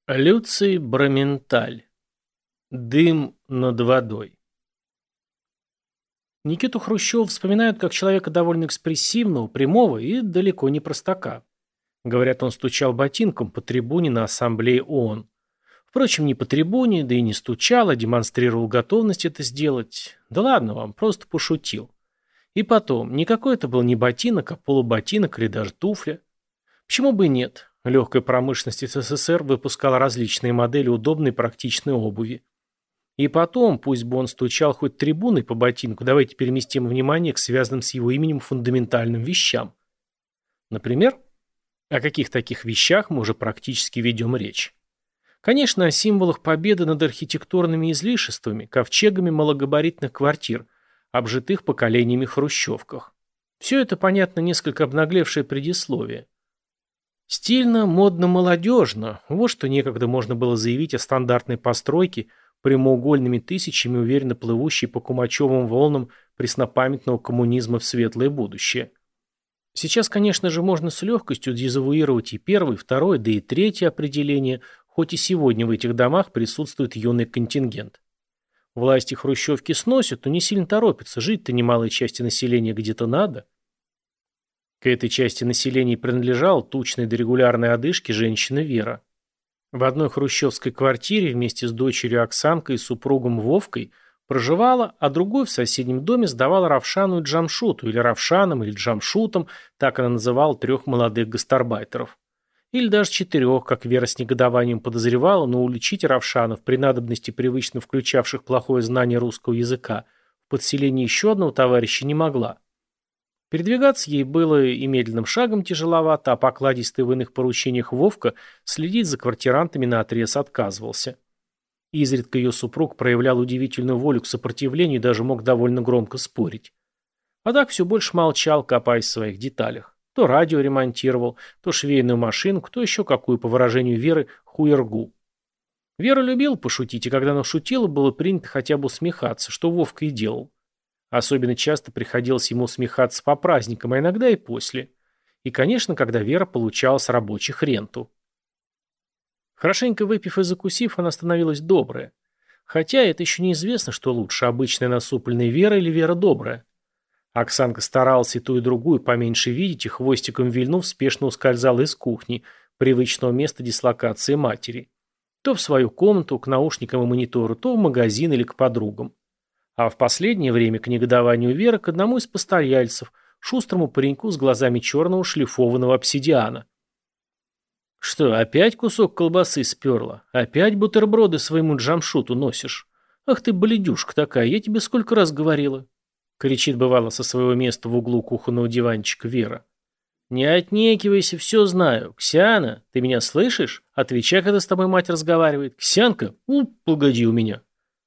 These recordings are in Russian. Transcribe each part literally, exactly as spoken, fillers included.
Люций Браменталь. Дым над водой. Никиту Хрущева вспоминают как человека довольно экспрессивного, прямого и далеко не простака. Говорят, он стучал ботинком по трибуне на ассамблее ООН. Впрочем, не по трибуне, да и не стучал, а демонстрировал готовность это сделать. Да ладно вам, просто пошутил. И потом, никакой это был не ботинок, а полуботинок или даже туфля. Почему бы и нет? Легкая промышленность СССР выпускала различные модели удобной и практичной обуви. И потом, пусть бы он стучал хоть трибуной по ботинку, давайте переместим внимание к связанным с его именем фундаментальным вещам. Например, о каких таких вещах мы уже практически ведем речь? Конечно, о символах победы над архитектурными излишествами, ковчегами малогабаритных квартир, обжитых поколениями хрущевках. Все это, понятно, несколько обнаглевшее предисловие. Стильно, модно, молодежно. Вот что некогда можно было заявить о стандартной постройке, прямоугольными тысячами уверенно плывущей по кумачевым волнам преснопамятного коммунизма в светлое будущее. Сейчас, конечно же, можно с легкостью дезавуировать и первое, и второе, да и третье определение, хоть и сегодня в этих домах присутствует юный контингент. Власти хрущевки сносят, но не сильно торопятся, жить-то немалой части населения где-то надо. К этой части населения принадлежала тучная до регулярной одышки женщина Вера. В одной хрущевской квартире вместе с дочерью Оксанкой и супругом Вовкой проживала, а другой в соседнем доме сдавала Равшану и Джамшуту, или Равшаном, или Джамшутом, так она называла трех молодых гастарбайтеров. Или даже четырех, как Вера с негодованием подозревала, но уличить Равшанов при надобности привычно включавших плохое знание русского языка в подселении еще одного товарища не могла. Передвигаться ей было и медленным шагом тяжеловато, а покладистый в иных поручениях Вовка следить за квартирантами наотрез отказывался. Изредка ее супруг проявлял удивительную волю к сопротивлению и даже мог довольно громко спорить. А так все больше молчал, копаясь в своих деталях. То радио ремонтировал, то швейную машинку, то еще какую, по выражению Веры, хуергу. Вера любила пошутить, и когда она шутила, было принято хотя бы усмехаться, что Вовка и делал. Особенно часто приходилось ему усмехаться по праздникам, а иногда и после. И, конечно, когда Вера получала с рабочих ренту. Хорошенько выпив и закусив, она становилась добрая. Хотя это еще неизвестно, что лучше, обычная насупленная Вера или Вера добрая. Оксанка старалась и ту, и другую поменьше видеть, и хвостиком вильнув спешно ускользала из кухни, привычного места дислокации матери. То в свою комнату, к наушникам и монитору, то в магазин или к подругам. А в последнее время к негодованию Веры к одному из постояльцев, шустрому пареньку с глазами черного шлифованного обсидиана. «Что, опять кусок колбасы сперла? Опять бутерброды своему Джамшуту носишь? Ах ты, бледюшка такая, я тебе сколько раз говорила!» Кричит бывало со своего места в углу кухонного диванчика Вера. «Не отнекивайся, все знаю. Ксяна, ты меня слышишь? Отвечай, когда с тобой мать разговаривает. Ксянка, у, погоди у меня».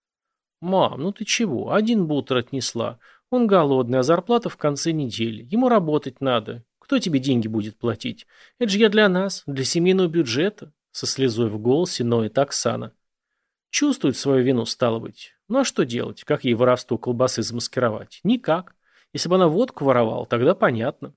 «Мам, ну ты чего? Один бутер отнесла. Он голодный, а зарплата в конце недели. Ему работать надо. Кто тебе деньги будет платить? Это же я для нас, для семейного бюджета», со слезой в голосе ноет Оксана. Чувствует свою вину, стало быть. Ну а что делать? Как ей воровство колбасы замаскировать? Никак. Если бы она водку воровала, тогда понятно.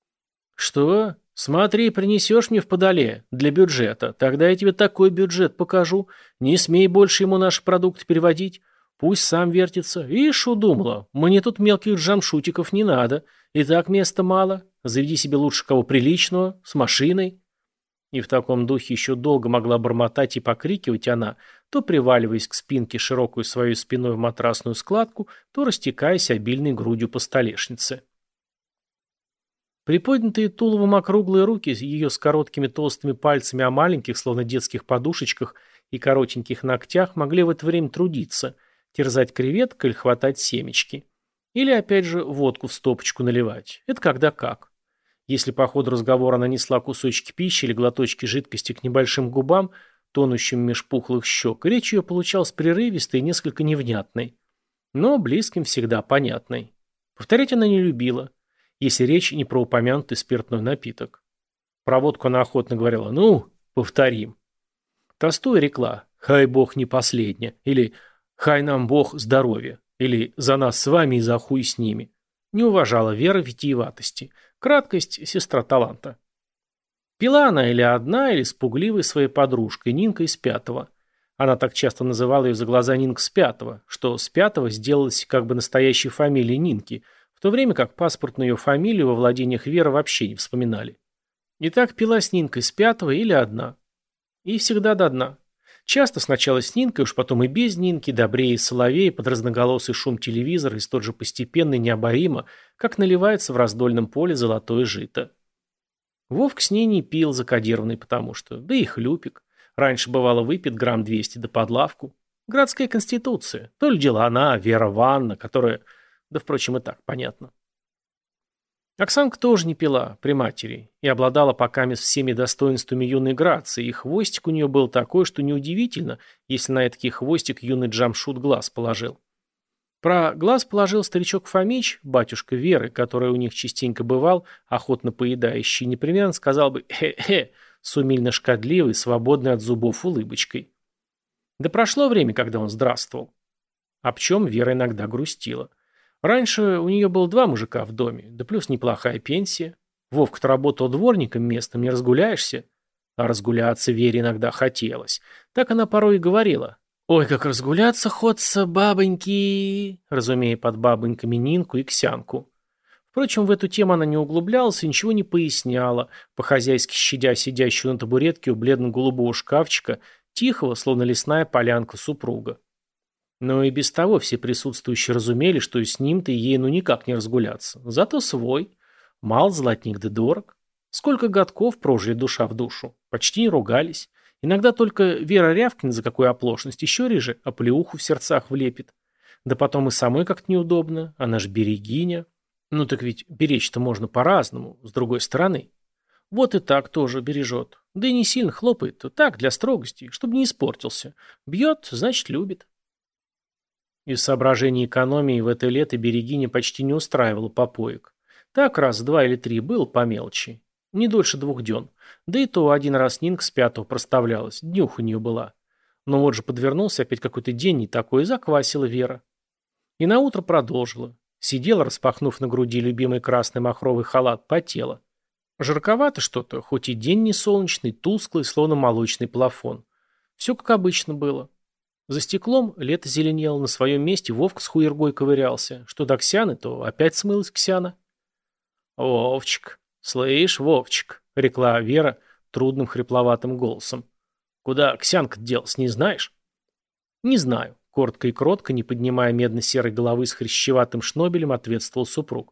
«Что? Смотри, принесешь мне в подоле для бюджета. Тогда я тебе такой бюджет покажу. Не смей больше ему наши продукты переводить. Пусть сам вертится. Ишь, удумала. Мне тут мелких джамшутиков не надо. И так места мало. Заведи себе лучше кого приличного, с машиной». И в таком духе еще долго могла бормотать и покрикивать она, то приваливаясь к спинке широкую своей спиной в матрасную складку, то растекаясь обильной грудью по столешнице. Приподнятые туловом округлые руки ее с короткими толстыми пальцами о маленьких, словно детских подушечках и коротеньких ногтях могли в это время трудиться, терзать креветкой или хватать семечки. Или, опять же, водку в стопочку наливать. Это когда как. Если по ходу разговора она несла кусочки пищи или глоточки жидкости к небольшим губам, тонущим меж пухлых щек, речь ее получалась прерывистой и несколько невнятной, но близким всегда понятной. Повторять она не любила, если речь не про упомянутый спиртной напиток. Про водку она охотно говорила: «Ну, повторим». Толстой рекла: «Хай Бог не последня», или «Хай нам Бог здоровья», или «За нас с вами и за хуй с ними». Не уважала Вера витиеватости. Краткость – сестра таланта. Пила она или одна, или с пугливой своей подружкой, Нинкой из пятого. Она так часто называла ее за глаза Нинка с пятого, что с пятого сделалась как бы настоящей фамилией Нинки, в то время как паспортную ее фамилию во владениях Веры вообще не вспоминали. И так пила с Нинкой с пятого или одна. И всегда до дна. Часто сначала с Нинкой, уж потом и без Нинки, добрее и соловей, под разноголосый шум телевизора и столь же постепенно и необоримо, как наливается в раздольном поле золотое жито. Вовк с ней не пил закодированный, потому что, да и хлюпик. Раньше бывало выпит грамм двести да под лавку. Градская конституция. То ли дело она, Вера Ванна, которая... Да, впрочем, и так понятно. Оксанка тоже не пила при матери и обладала покамест всеми достоинствами юной Грации, и хвостик у нее был такой, что неудивительно, если на этот хвостик юный Джамшут глаз положил. Про глаз положил старичок Фомич, батюшка Веры, который у них частенько бывал, охотно поедающий, непременно сказал бы «хе-хе», с умильно шкодливой, свободной от зубов улыбочкой. Да прошло время, когда он здравствовал. Об чем Вера иногда грустила. Раньше у нее было два мужика в доме, да плюс неплохая пенсия. Вовка-то работал дворником местным, не разгуляешься. А разгуляться Вере иногда хотелось. Так она порой и говорила. «Ой, как разгуляться ходца, бабоньки!» разумея под бабоньками Нинку и Ксянку. Впрочем, в эту тему она не углублялась и ничего не поясняла, по-хозяйски щадя сидящую на табуретке у бледно-голубого шкафчика, тихого, словно лесная полянка супруга. Но и без того все присутствующие разумели, что и с ним-то ей ну никак не разгуляться. Зато свой. Мал золотник да дорог. Сколько годков прожили душа в душу. Почти не ругались. Иногда только Вера рявкнет за какую оплошность, еще реже оплеуху в сердцах влепит. Да потом и самой как-то неудобно. Она ж берегиня. Ну так ведь беречь-то можно по-разному, с другой стороны. Вот и так тоже бережет. Да и не сильно хлопает, так, для строгости, чтобы не испортился. Бьет, значит, любит. Из соображений экономии в это лето берегиня почти не устраивала попоек. Так раз, два или три было по мелочи. Не дольше двух дён. Да и то один раз Нинка с пятого проставлялась, днюха у нее была. Но вот же подвернулся опять какой-то день не такой, и заквасила Вера. И наутро продолжила. Сидела, распахнув на груди любимый красный махровый халат, потела. Жарковато что-то, хоть и день не солнечный, тусклый, словно молочный плафон. Все как обычно было. За стеклом лето зеленело, на своем месте Вовка с хуергой ковырялся. Что до Ксяны, то опять смылась Ксяна. «Вовчик, слышь, Вовчик», — рекла Вера трудным хрипловатым голосом. «Куда Ксянка делась, не знаешь?» «Не знаю», — коротко и кротко, не поднимая медно-серой головы с хрящеватым шнобелем, ответствовал супруг.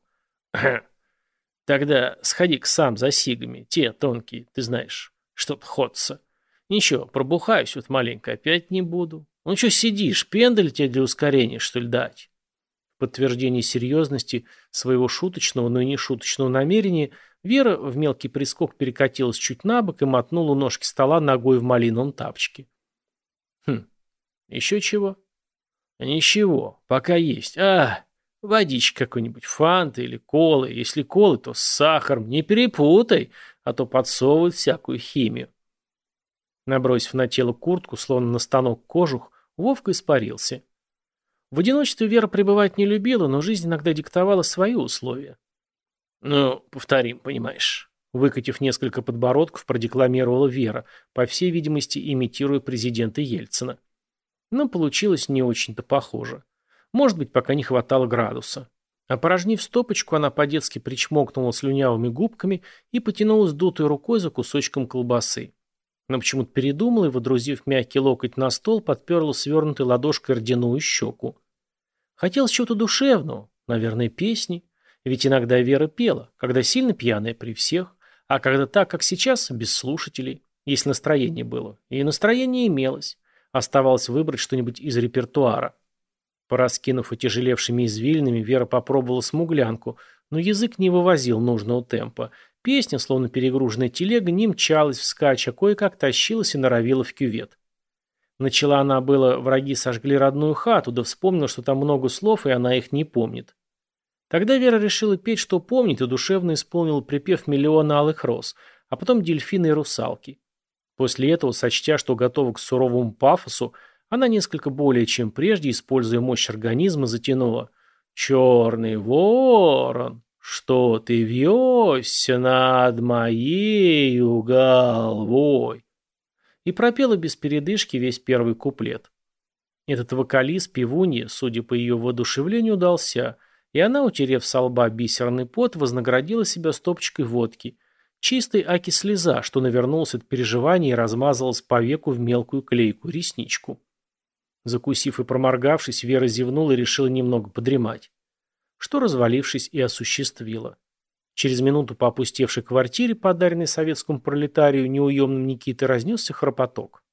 «Тогда сходи-ка сам за сигами, те тонкие, ты знаешь, что-то ходца. Ничего, пробухаюсь вот маленько, опять не буду. Ну что сидишь, пендаль тебе для ускорения, что ли, дать?» В подтверждение серьезности своего шуточного, но и не шуточного намерения Вера в мелкий прискок перекатилась чуть на бок и мотнула у ножки стола ногой в малиновом тапочке. «Хм, еще чего?» «Ничего, пока есть. А, водичка какой-нибудь, фанты или колы. Если колы, то с сахаром. Не перепутай, а то подсовывают всякую химию». Набросив на тело куртку, словно на станок кожух, Вовка испарился. В одиночестве Вера пребывать не любила, но жизнь иногда диктовала свои условия. «Ну, повторим, понимаешь». Выкатив несколько подбородков, продекламировала Вера, по всей видимости, имитируя президента Ельцина. Но получилось не очень-то похоже. Может быть, пока не хватало градуса. Опорожнив стопочку, она по-детски причмокнула слюнявыми губками и потянулась дутой рукой за кусочком колбасы. Но почему-то передумала и, водрузив мягкий локоть на стол, подперла свернутой ладошкой родяную щеку. Хотелось чего-то душевного, наверное, песни. Ведь иногда Вера пела, когда сильно пьяная при всех, а когда так, как сейчас, без слушателей, если настроение было. И настроение имелось. Оставалось выбрать что-нибудь из репертуара. Пораскинув отяжелевшими извилинами, Вера попробовала смуглянку, но язык не вывозил нужного темпа. Песня, словно перегруженная телега, не мчалась вскачь, а кое-как тащилась и норовила в кювет. Начала она было «Враги сожгли родную хату», да вспомнила, что там много слов, и она их не помнит. Тогда Вера решила петь, что помнит, и душевно исполнила припев «Миллиона алых роз», а потом «Дельфины и русалки». После этого, сочтя, что готова к суровому пафосу, она несколько более чем прежде, используя мощь организма, затянула «Черный ворон». что ты вьешься над моею головой?» И пропела без передышки весь первый куплет. Этот вокалист певунье, судя по ее воодушевлению, удался, и она, утерев со лба бисерный пот, вознаградила себя стопочкой водки. Чистой аки слеза, что навернулась от переживаний и размазалась по веку в мелкую клейкую ресничку. Закусив и проморгавшись, Вера зевнула и решила немного подремать. Что, развалившись, и осуществила. Через минуту по опустевшей квартире, подаренной советскому пролетарию неуемным Никитой, разнесся храпоток.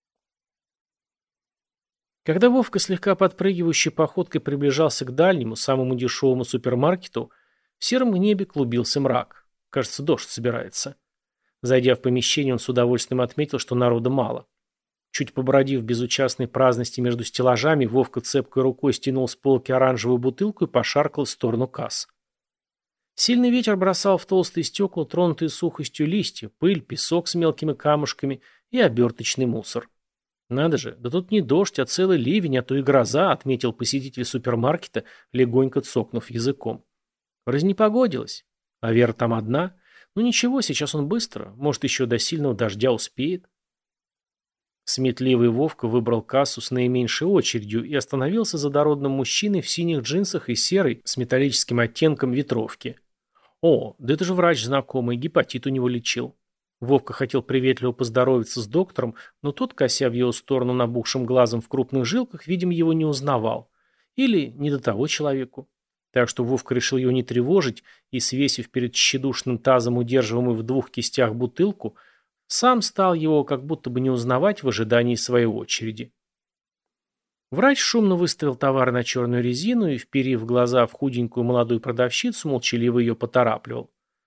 Когда Вовка слегка подпрыгивающей походкой приближался к дальнему, самому дешевому супермаркету, в сером небе клубился мрак. Кажется, дождь собирается. Зайдя в помещение, он с удовольствием отметил, что народа мало. Чуть побродив в безучастной праздности между стеллажами, Вовка цепкой рукой стянул с полки оранжевую бутылку и пошаркал в сторону касс. Сильный ветер бросал в толстые стекла тронутые сухостью листья, пыль, песок с мелкими камушками и оберточный мусор. «Надо же, да тут не дождь, а целый ливень, а то и гроза», отметил посетитель супермаркета, легонько цокнув языком. Разнепогодилось. А Вера там одна? Ну ничего, сейчас он быстро, может, еще до сильного дождя успеет. Сметливый Вовка выбрал кассу с наименьшей очередью и остановился за дородным мужчиной в синих джинсах и серой с металлическим оттенком ветровки. О, да это же врач знакомый, гепатит у него лечил. Вовка хотел приветливо поздороваться с доктором, но тот, кося в его сторону набухшим глазом в крупных жилках, видимо, его не узнавал. Или не до того человеку. Так что Вовка решил его не тревожить и, свесив перед тщедушным тазом, удерживаемую в двух кистях бутылку, сам стал его как будто бы не узнавать в ожидании своей очереди. Врач шумно выставил товар на черную резину и, вперив глаза в худенькую молодую продавщицу, молчаливо ее поторапливал.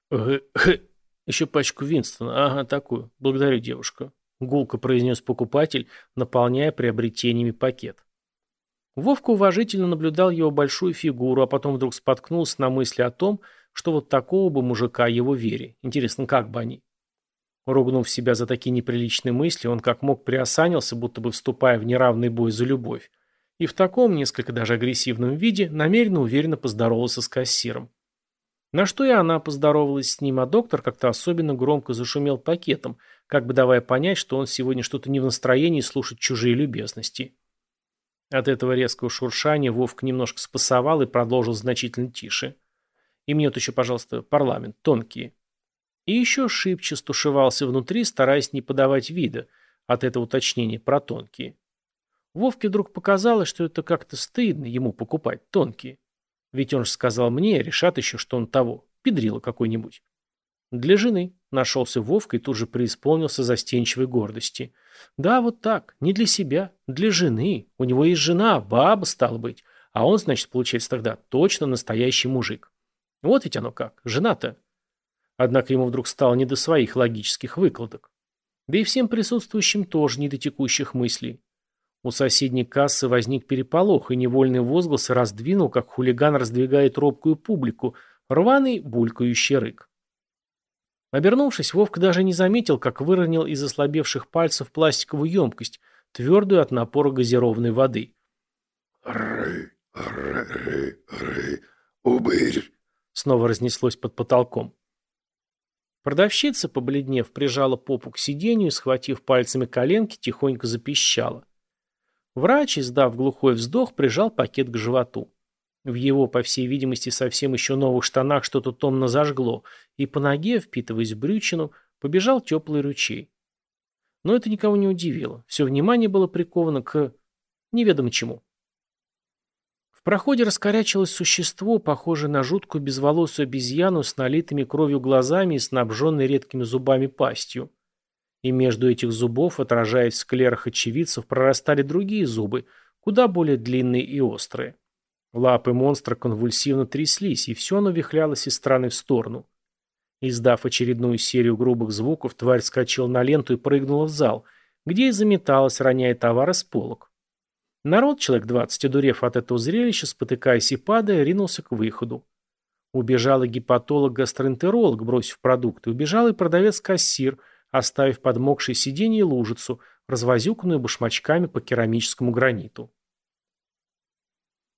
«Еще пачку Винстона. Ага, такую. Благодарю, девушка», — гулко произнес покупатель, наполняя приобретениями пакет. Вовка уважительно наблюдал его большую фигуру, а потом вдруг споткнулся на мысли о том, что вот такого бы мужика его Вере. Интересно, как бы они? Ругнув себя за такие неприличные мысли, он как мог приосанился, будто бы вступая в неравный бой за любовь, и в таком, несколько даже агрессивном виде, намеренно уверенно поздоровался с кассиром. На что и она поздоровалась с ним, а доктор как-то особенно громко зашумел пакетом, как бы давая понять, что он сегодня что-то не в настроении слушать чужие любезности. От этого резкого шуршания Вовка немножко спасовал и продолжил значительно тише. «И мне вот еще, пожалуйста, парламент, тонкие». И еще шибче стушевался внутри, стараясь не подавать вида от этого уточнения про тонкие. Вовке вдруг показалось, что это как-то стыдно ему покупать тонкие. Ведь он же сказал мне, решат еще, что он того, педрило какой-нибудь. Для жены нашелся Вовка и тут же преисполнился застенчивой гордости. Да, вот так, не для себя, для жены. У него есть жена, баба, стала быть. А он, значит, получается тогда точно настоящий мужик. Вот ведь оно как, жена-то. Однако ему вдруг стало не до своих логических выкладок. Да и всем присутствующим тоже не до текущих мыслей. У соседней кассы возник переполох, и невольный возглас раздвинул, как хулиган раздвигает робкую публику, рваный булькающий рык. Обернувшись, Вовка даже не заметил, как выронил из ослабевших пальцев пластиковую емкость, твердую от напора газированной воды. «Ры, ры, ры, ры, убырь!» снова разнеслось под потолком. Продавщица, побледнев, прижала попу к сиденью и, схватив пальцами коленки, тихонько запищала. Врач, издав глухой вздох, прижал пакет к животу. В его, по всей видимости, совсем еще новых штанах что-то томно зажгло, и по ноге, впитываясь в брючину, побежал теплый ручей. Но это никого не удивило. Все внимание было приковано к неведомо чему. В проходе раскорячилось существо, похожее на жуткую безволосую обезьяну с налитыми кровью глазами и снабженной редкими зубами пастью. И между этих зубов, отражаясь в склерах очевидцев, прорастали другие зубы, куда более длинные и острые. Лапы монстра конвульсивно тряслись, и все оно вихлялось из стороны в сторону. Издав очередную серию грубых звуков, тварь скачала на ленту и прыгнула в зал, где и заметалась, роняя товары с полок. Народ, человек двадцать, одурев от этого зрелища, спотыкаясь и падая, ринулся к выходу. Убежал и гепатолог-гастроэнтеролог, бросив продукты, убежал и продавец-кассир, оставив подмокшее сиденье и лужицу, развозюканную башмачками по керамическому граниту.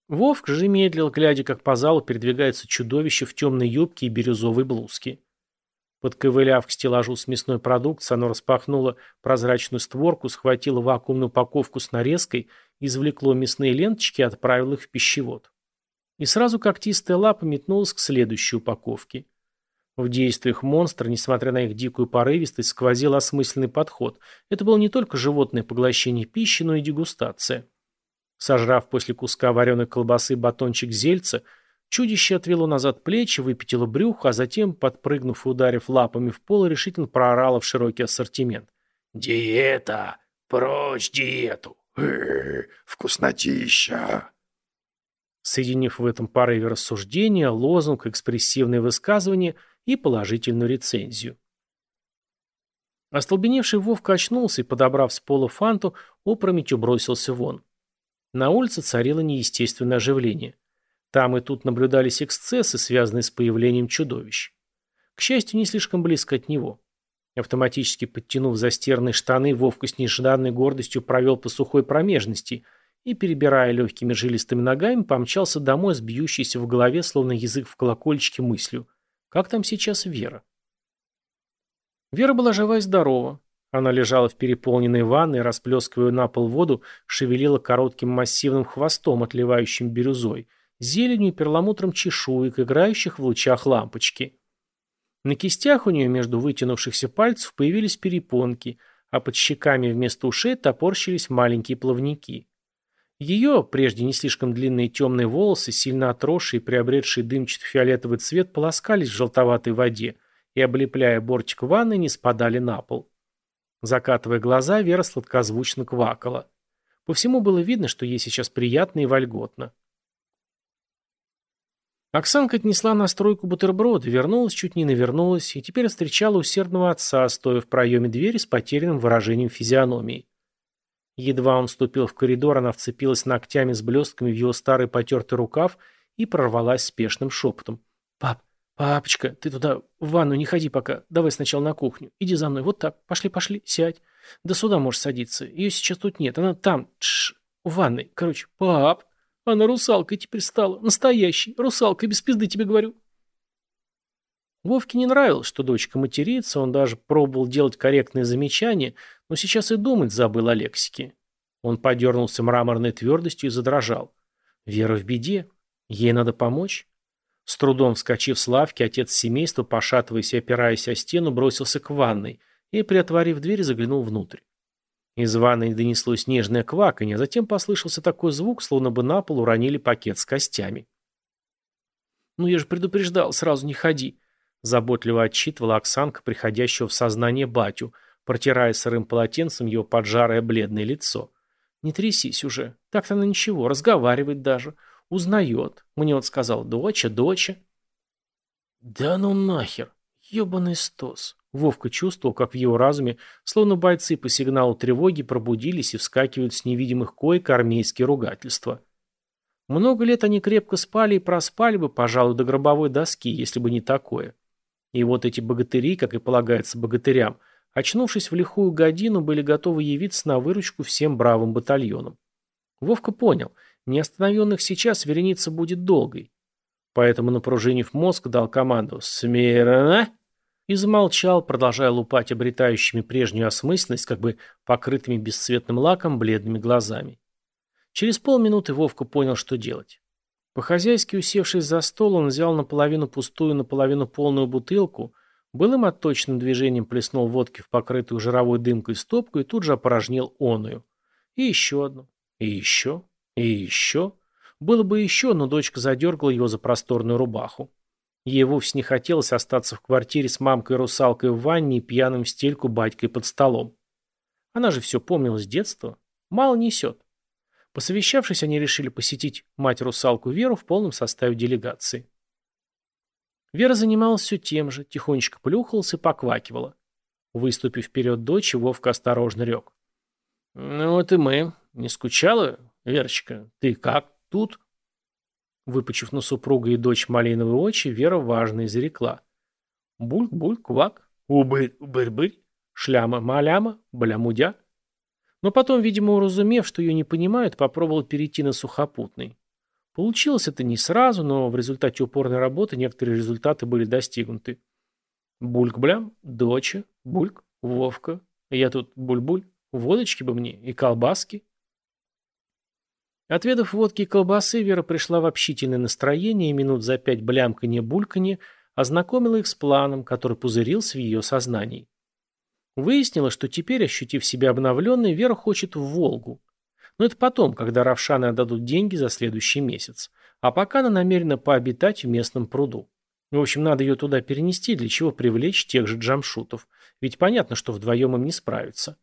Вовк же медлил, глядя, как по залу передвигается чудовище в темной юбке и бирюзовой блузке. Подковыляв к стеллажу с мясной продукцией, оно распахнуло прозрачную створку, схватило вакуумную упаковку с нарезкой, извлекло мясные ленточки и отправило их в пищевод. И сразу когтистая лапа метнулась к следующей упаковке. В действиях монстра, несмотря на их дикую порывистость, сквозил осмысленный подход. Это было не только животное поглощение пищи, но и дегустация. Сожрав после куска вареной колбасы батончик зельца, чудище отвело назад плечи, выпятило брюхо, а затем, подпрыгнув и ударив лапами в пол, решительно проорало в широкий ассортимент. «Диета! Прочь диету! Э-э-э, вкуснотища!» Соединив в этом порыве рассуждения, лозунг, экспрессивные высказывания и положительную рецензию. Остолбеневший Вовка очнулся и, подобрав с пола фанту, опрометью бросился вон. На улице царило неестественное оживление. Там и тут наблюдались эксцессы, связанные с появлением чудовищ. К счастью, не слишком близко от него. Автоматически подтянув застиранные штаны, Вовка с нежданной гордостью провел по сухой промежности и, перебирая легкими жилистыми ногами, помчался домой с бьющейся в голове, словно язык в колокольчике, мыслью. Как там сейчас Вера? Вера была жива и здорова. Она лежала в переполненной ванной, расплескивая на пол воду, шевелила коротким массивным хвостом, отливающим бирюзой, зеленью и перламутром чешуек, играющих в лучах лампочки. На кистях у нее между вытянувшихся пальцев появились перепонки, а под щеками вместо ушей топорщились маленькие плавники. Ее, прежде не слишком длинные темные волосы, сильно отросшие и приобретшие дымчато-фиолетовый цвет, полоскались в желтоватой воде и, облепляя бортик ванны, не спадали на пол. Закатывая глаза, Вера сладкозвучно квакала. По всему было видно, что ей сейчас приятно и вольготно. Оксанка отнесла на стройку бутерброды, вернулась, чуть не навернулась, и теперь встречала усердного отца, стоя в проеме двери с потерянным выражением физиономии. Едва он вступил в коридор, она вцепилась ногтями с блестками в его старый потертый рукав и прорвалась спешным шепотом. «Пап, папочка, ты туда в ванну не ходи пока, давай сначала на кухню, иди за мной, вот так, пошли, пошли, сядь. Да сюда можешь садиться, ее сейчас тут нет, она там, тш, в ванной, короче, пап, она русалкой теперь стала, настоящей, русалкой, без пизды тебе говорю». Вовке не нравилось, что дочка матерится, он даже пробовал делать корректные замечания, но сейчас и думать забыл о лексике. Он подернулся мраморной твердостью и задрожал. Вера в беде. Ей надо помочь. С трудом вскочив с лавки, отец семейства, пошатываясь и опираясь о стену, бросился к ванной и, приотворив дверь, заглянул внутрь. Из ванной донеслось нежное кваканье, а затем послышался такой звук, словно бы на пол уронили пакет с костями. «Ну я же предупреждал, сразу не ходи», — заботливо отчитывала Оксанка, приходящего в сознание батю, протирая сырым полотенцем его поджарое бледное лицо. «Не трясись уже. Так-то она ничего, разговаривает даже. Узнает. Мне вот сказал, доча, доча». «Да ну нахер. Ебаный стос». Вовка чувствовал, как в его разуме, словно бойцы по сигналу тревоги, пробудились и вскакивают с невидимых коек армейские ругательства. Много лет они крепко спали и проспали бы, пожалуй, до гробовой доски, если бы не такое. И вот эти богатыри, как и полагается богатырям, очнувшись в лихую годину, были готовы явиться на выручку всем бравым батальонам. Вовка понял, неостановленных сейчас вереница будет долгой. Поэтому, напружинив мозг, дал команду «Смирно!» и замолчал, продолжая лупать обретающими прежнюю осмысленность, как бы покрытыми бесцветным лаком, бледными глазами. Через полминуты Вовка понял, что делать. По-хозяйски усевшись за стол, он взял наполовину пустую, наполовину полную бутылку, былым отточенным движением плеснул водки в покрытую жировой дымкой стопку и тут же опорожнил оную. И еще одну, и еще, и еще. Было бы еще, но дочка задергала его за просторную рубаху. Ей вовсе не хотелось остаться в квартире с мамкой-русалкой в ванне и пьяным в стельку батькой под столом. Она же все помнила с детства. Мало несет. Посовещавшись, они решили посетить мать-русалку Веру в полном составе делегации. Вера занималась все тем же, тихонечко плюхалась и поквакивала. Выступив вперед дочь, Вовка осторожно рёк. «Ну вот и мы. Не скучала, Верочка? Ты как тут?» Выпучив на супруга и дочь малиновые очи, Вера важно изрекла. «Буль-буль-квак, убырь-убырь-бырь, шляма-маляма, блямудя». Но потом, видимо, уразумев, что ее не понимают, попробовал перейти на сухопутный. Получилось это не сразу, но в результате упорной работы некоторые результаты были достигнуты. Бульк-блям, доча, бульк, Вовка. Я тут буль-буль, водочки бы мне и колбаски. Отведав водки и колбасы, Вера пришла в общительное настроение и минут за пять блямканье-бульканье ознакомила их с планом, который пузырился в ее сознании. Выяснилось, что теперь, ощутив себя обновленной, Вера хочет в Волгу. Но это потом, когда Равшаны отдадут деньги за следующий месяц. А пока она намерена пообитать в местном пруду. В общем, надо ее туда перенести, для чего привлечь тех же джамшутов. Ведь понятно, что вдвоем им не справиться.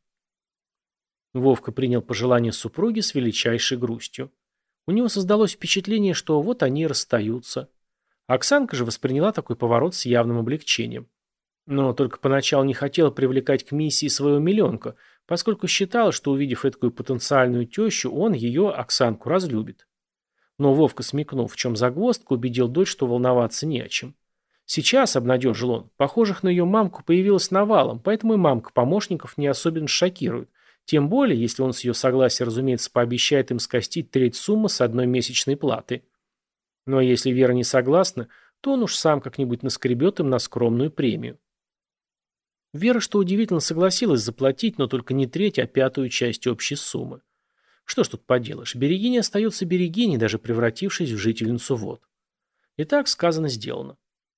Вовка принял пожелание супруги с величайшей грустью. У него создалось впечатление, что вот они и расстаются. Оксанка же восприняла такой поворот с явным облегчением. Но только поначалу не хотела привлекать к миссии своего миленка, поскольку считала, что, увидев такую потенциальную тещу, он ее, Оксанку, разлюбит. Но Вовка, смекнув, в чем загвоздка, убедил дочь, что волноваться не о чем. Сейчас, обнадежил он, похожих на ее мамку появилось навалом, поэтому и мамка помощников не особенно шокирует. Тем более, если он с ее согласия, разумеется, пообещает им скостить треть суммы с одной месячной платы. Ну а если Вера не согласна, то он уж сам как-нибудь наскребет им на скромную премию. Вера, что удивительно, согласилась заплатить, но только не треть, а пятую часть общей суммы. Что ж тут поделаешь, Берегиня остается Берегиней, даже превратившись в жительницу вод. Итак, сказано, сделано.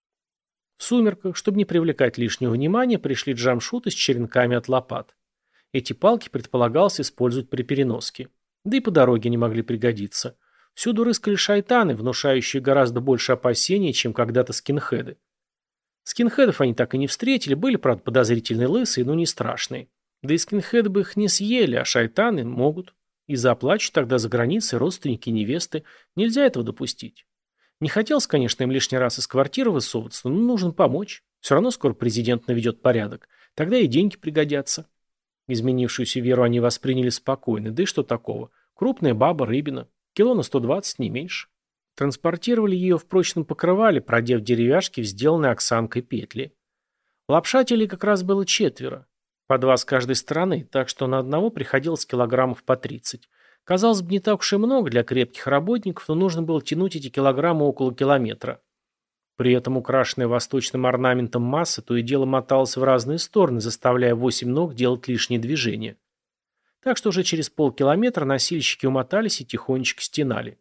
В сумерках, чтобы не привлекать лишнего внимания, пришли джамшуты с черенками от лопат. Эти палки предполагалось использовать при переноске. Да и по дороге не могли пригодиться. Всюду рыскали шайтаны, внушающие гораздо больше опасений, чем когда-то скинхеды. Скинхедов они так и не встретили, были, правда, подозрительные лысые, но не страшные. Да и скинхеды бы их не съели, а шайтаны могут. И заплачут тогда за границей родственники невесты. Нельзя этого допустить. Не хотелось, конечно, им лишний раз из квартиры высовываться, но нужно помочь. Все равно скоро президент наведет порядок. Тогда и деньги пригодятся. Изменившуюся Веру они восприняли спокойно. Да и что такого? Крупная баба, рыбина. Кило на сто двадцать, не меньше. Транспортировали ее в прочном покрывале, продев деревяшки в сделанной Оксанкой петли. Лапшателей как раз было четверо. По два с каждой стороны, так что на одного приходилось килограммов по тридцать. Казалось бы, не так уж и много для крепких работников, но нужно было тянуть эти килограммы около километра. При этом украшенная восточным орнаментом масса то и дело моталась в разные стороны, заставляя восемь ног делать лишние движения. Так что уже через полкилометра носильщики умотались и тихонечко стенали.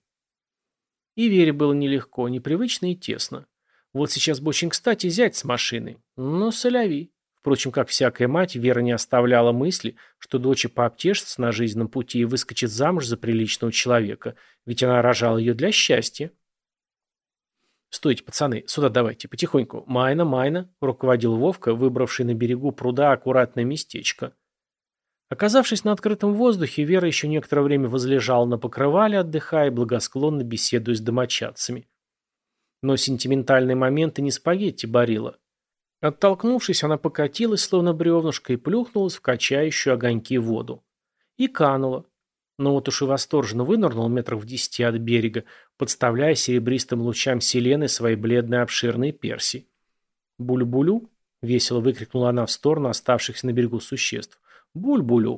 И Вере было нелегко, непривычно и тесно. Вот сейчас бы очень кстати зять с машиной. Но соляви. Впрочем, как всякая мать, Вера не оставляла мысли, что дочь пообтешится на жизненном пути и выскочит замуж за приличного человека, ведь она рожала ее для счастья. «Стойте, пацаны, сюда давайте, потихоньку. Майна, Майна», — руководил Вовка, выбравший на берегу пруда аккуратное местечко. Оказавшись на открытом воздухе, Вера еще некоторое время возлежала на покрывале, отдыхая и благосклонно беседуя с домочадцами. Но сентиментальные моменты не спагетти барила. Оттолкнувшись, она покатилась, словно бревнышко, и плюхнулась в качающую огоньки воду. И канула. Но вот уж и восторженно вынырнул метров в десяти от берега, подставляя серебристым лучам селены свои бледные обширные перси. «Буль-булю?» — весело выкрикнула она в сторону оставшихся на берегу существ. «Буль-булю!»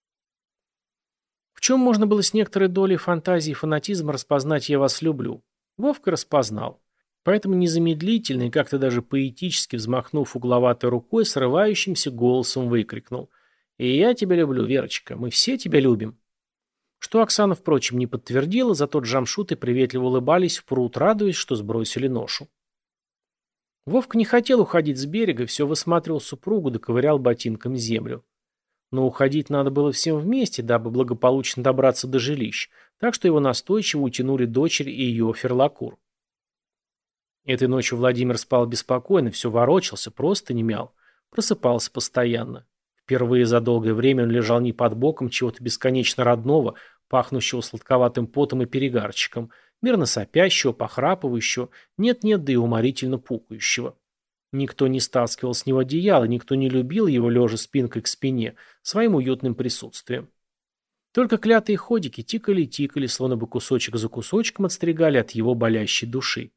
В чем можно было с некоторой долей фантазии и фанатизма распознать «я вас люблю»? Вовка распознал. Поэтому незамедлительно и как-то даже поэтически взмахнув угловатой рукой, срывающимся голосом выкрикнул: «И я тебя люблю, Верочка, мы все тебя любим». Что Оксана, впрочем, не подтвердила, зато джамшуты приветливо улыбались в пруд, радуясь, что сбросили ношу. Вовка не хотел уходить с берега, все высматривал супругу, доковырял ботинком землю. Но уходить надо было всем вместе, дабы благополучно добраться до жилищ, так что его настойчиво утянули дочери и ее ферлакур. Этой ночью Владимир спал беспокойно, все ворочался, просто не мял. Просыпался постоянно. Впервые за долгое время он лежал не под боком чего-то бесконечно родного, пахнущего сладковатым потом и перегарчиком, мирно сопящего, похрапывающего, нет-нет, да и уморительно пукающего. Никто не стаскивал с него одеяло, никто не любил его, лежа спинкой к спине, своим уютным присутствием. Только клятые ходики тикали-тикали, словно бы кусочек за кусочком отстригали от его болящей души.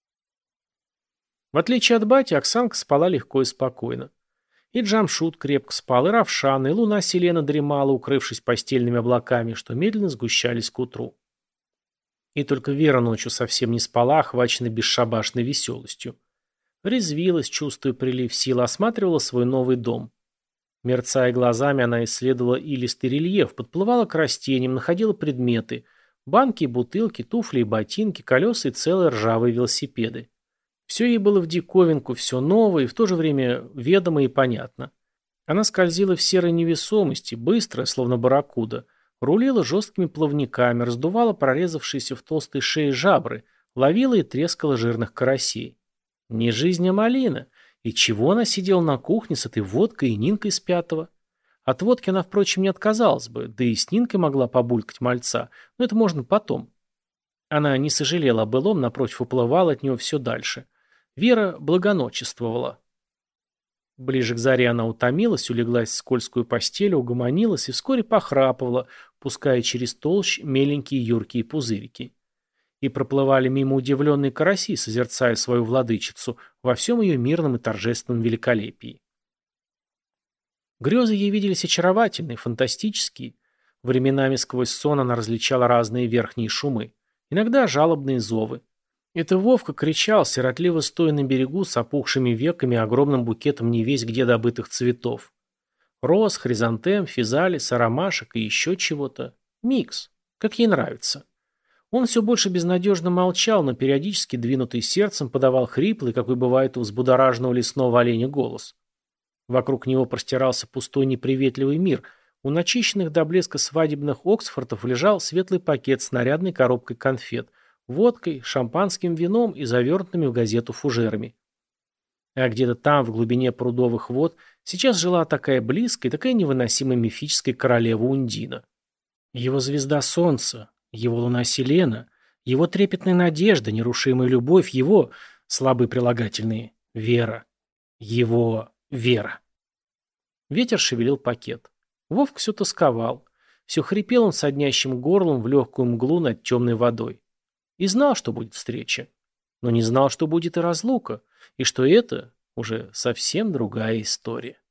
В отличие от бати, Оксанка спала легко и спокойно. И Джамшут крепко спал, и Равшан, и луна Селена дремала, укрывшись постельными облаками, что медленно сгущались к утру. И только Вера ночью совсем не спала, охваченная бесшабашной веселостью. Резвилась, чувствуя прилив сил, осматривала свой новый дом. Мерцая глазами, она исследовала илистый рельеф, подплывала к растениям, находила предметы. Банки и бутылки, туфли и ботинки, колеса и целые ржавые велосипеды. Все ей было в диковинку, все новое и в то же время ведомо и понятно. Она скользила в серой невесомости, быстро, словно барракуда, рулила жесткими плавниками, раздувала прорезавшиеся в толстой шее жабры, ловила и трескала жирных карасей. Не жизнь, а малина. И чего она сидела на кухне с этой водкой и Нинкой с пятого? От водки она, впрочем, не отказалась бы, да и с Нинкой могла побулькать мальца, но это можно потом. Она не сожалела о былом, напротив, уплывала от него все дальше. Вера благоночествовала. Ближе к заре она утомилась, улеглась в скользкую постель, угомонилась и вскоре похрапывала, пуская через толщ меленькие юркие пузырики. И проплывали мимо удивленные караси, созерцая свою владычицу во всем ее мирном и торжественном великолепии. Грезы ей виделись очаровательные, фантастические. Временами сквозь сон она различала разные верхние шумы, иногда жалобные зовы. Это Вовка кричал, сиротливо стоя на берегу с опухшими веками и огромным букетом невесть где добытых цветов. Роз, хризантем, физалис, ромашек и еще чего-то. Микс, как ей нравится. Он все больше безнадежно молчал, но периодически, двинутый сердцем, подавал хриплый, какой бывает у взбудораженного лесного оленя, голос. Вокруг него простирался пустой неприветливый мир. У начищенных до блеска свадебных Оксфордов лежал светлый пакет с нарядной коробкой конфет, водкой, шампанским вином и завернутыми в газету фужерами. А где-то там, в глубине прудовых вод, сейчас жила такая близкая, такая невыносимо мифическая королева Ундина. Его звезда солнца, его луна Селена, его трепетная надежда, нерушимая любовь, его, слабые прилагательные, вера, его вера. Ветер шевелил пакет. Вовк все тосковал. Все хрипел он соднящим горлом в легкую мглу над темной водой. И знал, что будет встреча. Но не знал, что будет и разлука, и что это уже совсем другая история.